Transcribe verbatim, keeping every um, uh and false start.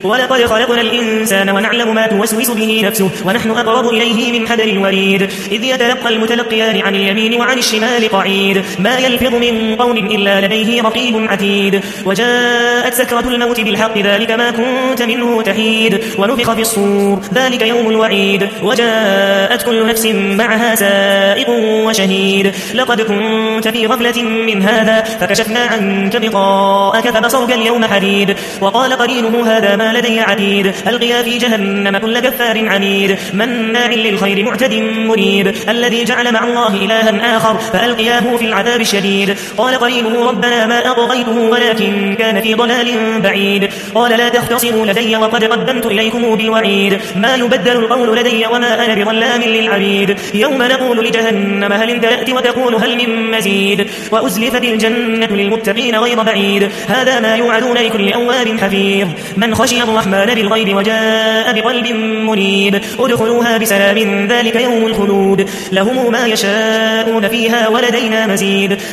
ولقد خلقنا الإنسان ونعلم ما توسوس به نفسه ونحن أقرب إليه من حبل الوريد إذ يتلقى المتلقيان عن اليمين وعن الشمال قعيد ما يلفظ من قول إلا لديه رقيب عتيد وجاءت سكرة الموت بالحق ذلك ما كنت منه تحيد ونفخ في الصور ذلك يوم الوعيد وجاءت كل نفس معها سائق وشهيد لقد كنت في غفلة من هذا فكشفنا عنك بغاءك فبصرك اليوم حديد وقال قرينه هذا ما لدي عتيد ألقيا في جهنم كل كفار عنيد مناع للخير معتد مريب الذي جعل مع الله إلها آخر فألقياه في العذاب الشديد قال قرينه ربنا ما أطغيته ولكن كان في ضلال بعيد قال لا تختصموا لدي وقد قدمت إليكم بالوعيد ما يبدل القول لدي وما أنا بظلام للعبيد يوم نقول لجهنم هل امتلأت وتقول هل من مزيد وأزلفت الجنة للمتقين غير بعيد هذا ما يوعدون لكل أواب حفيظ من خشي الرحمن بالغيب وجاء بقلب منيب ادخلوها بسلام ذلك يوم الخلود لهم ما يشاءون فيها ولدينا مزيد